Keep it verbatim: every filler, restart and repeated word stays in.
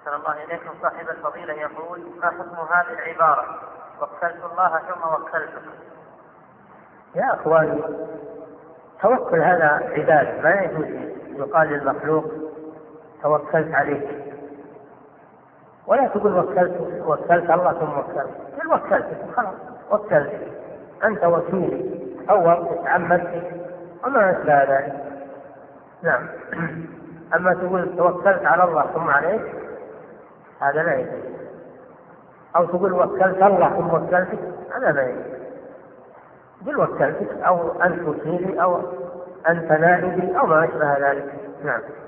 أحسن الله إليكم. صاحب الفضيلة يقول: ما حكم هذه العبارة: وكلت الله ثم وكلتك؟ يا أخواني، توكل هذا عبادة، ما يجوز يقال للمخلوق توكلت عليك، ولا تقول وكلت وكلت الله ثم وكلت. قل وكلت، خلاص وكلت، أنت وكيلي، أو تعمدت وما أشبه ذلك. نعم. أما تقول توكلت على الله ثم عليك، هذا لا يجوز. أو تقول وكلت الله ثم وكلتك، هذا لا يجوز. قل وكلتك، أو أنت وكيلي، أو أنت نائبي، أو ما أشبه ذلك. نعم.